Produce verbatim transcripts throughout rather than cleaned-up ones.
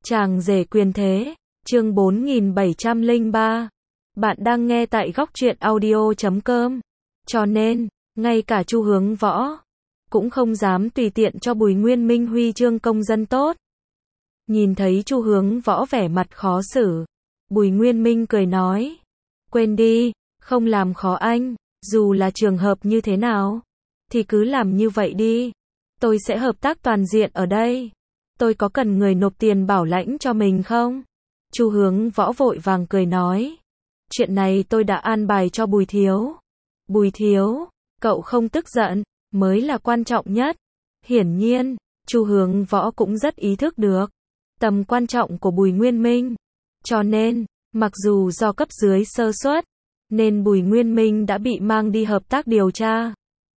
Chàng rể quyền thế, chương bốn nghìn bảy trăm lẻ ba. Bạn đang nghe tại góc truyện audio chấm com. Cho nên, ngay cả Chu Hướng Võ cũng không dám tùy tiện cho Bùi Nguyên Minh huy chương công dân tốt. Nhìn thấy Chu Hướng Võ vẻ mặt khó xử, Bùi Nguyên Minh cười nói: "Quên đi, không làm khó anh, dù là trường hợp như thế nào thì cứ làm như vậy đi. Tôi sẽ hợp tác toàn diện ở đây. Tôi có cần người nộp tiền bảo lãnh cho mình không?" Chu Hướng Võ vội vàng cười nói: "Chuyện này tôi đã an bài cho Bùi thiếu. Bùi thiếu, cậu không tức giận mới là quan trọng nhất." Hiển nhiên, Chu Hướng Võ cũng rất ý thức được tầm quan trọng của Bùi Nguyên Minh. Cho nên, mặc dù do cấp dưới sơ suất, nên Bùi Nguyên Minh đã bị mang đi hợp tác điều tra.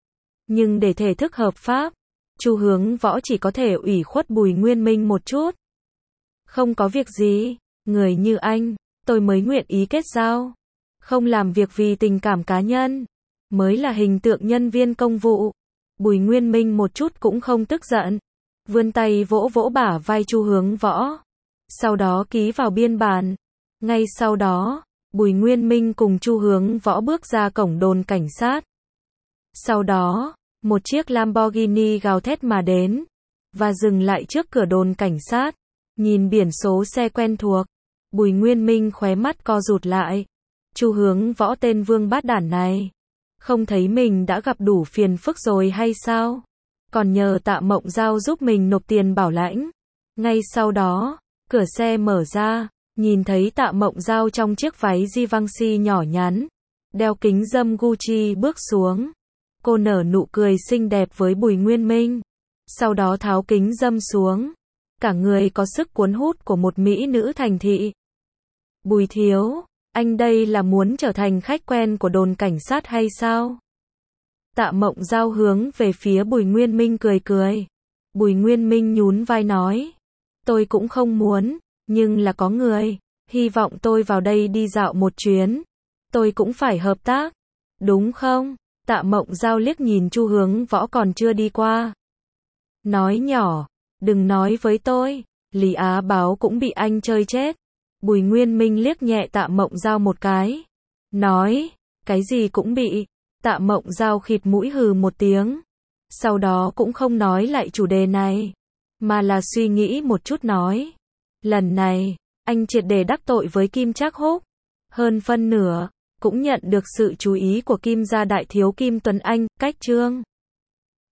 Nhưng để thể thức hợp pháp, Chu Hướng Võ chỉ có thể ủy khuất Bùi Nguyên Minh một chút. "Không có việc gì, người như anh, tôi mới nguyện ý kết giao. Không làm việc vì tình cảm cá nhân, mới là hình tượng nhân viên công vụ." Bùi Nguyên Minh một chút cũng không tức giận, vươn tay vỗ vỗ bả vai Chu Hướng Võ, sau đó ký vào biên bản. Ngay sau đó, Bùi Nguyên Minh cùng Chu Hướng Võ bước ra cổng đồn cảnh sát. Sau đó, một chiếc Lamborghini gào thét mà đến và dừng lại trước cửa đồn cảnh sát. Nhìn biển số xe quen thuộc, Bùi Nguyên Minh khóe mắt co rụt lại. Chu Hướng Võ tên vương bát đản này, không thấy mình đã gặp đủ phiền phức rồi hay sao? Còn nhờ Tạ Mộng Giao giúp mình nộp tiền bảo lãnh. Ngay sau đó, cửa xe mở ra, nhìn thấy Tạ Mộng Giao trong chiếc váy Givenchy nhỏ nhắn, đeo kính râm Gucci bước xuống. Cô nở nụ cười xinh đẹp với Bùi Nguyên Minh, sau đó tháo kính râm xuống. Cả người có sức cuốn hút của một mỹ nữ thành thị. "Bùi thiếu, anh đây là muốn trở thành khách quen của đồn cảnh sát hay sao?" Tạ Mộng Giao hướng về phía Bùi Nguyên Minh cười cười. Bùi Nguyên Minh nhún vai nói: "Tôi cũng không muốn, nhưng là có người hy vọng tôi vào đây đi dạo một chuyến. Tôi cũng phải hợp tác, đúng không?" Tạ Mộng Giao liếc nhìn Chu Hướng Võ còn chưa đi qua, nói nhỏ: "Đừng nói với tôi, Lý Á Báo cũng bị anh chơi chết." Bùi Nguyên Minh liếc nhẹ Tạ Mộng Giao một cái, nói: "Cái gì cũng bị." Tạ Mộng Giao khịt mũi hừ một tiếng, sau đó cũng không nói lại chủ đề này, mà là suy nghĩ một chút nói: "Lần này, anh triệt để đắc tội với Kim Trác Húc. Hơn phân nửa, cũng nhận được sự chú ý của Kim gia đại thiếu Kim Tuấn Anh, Cách Trương.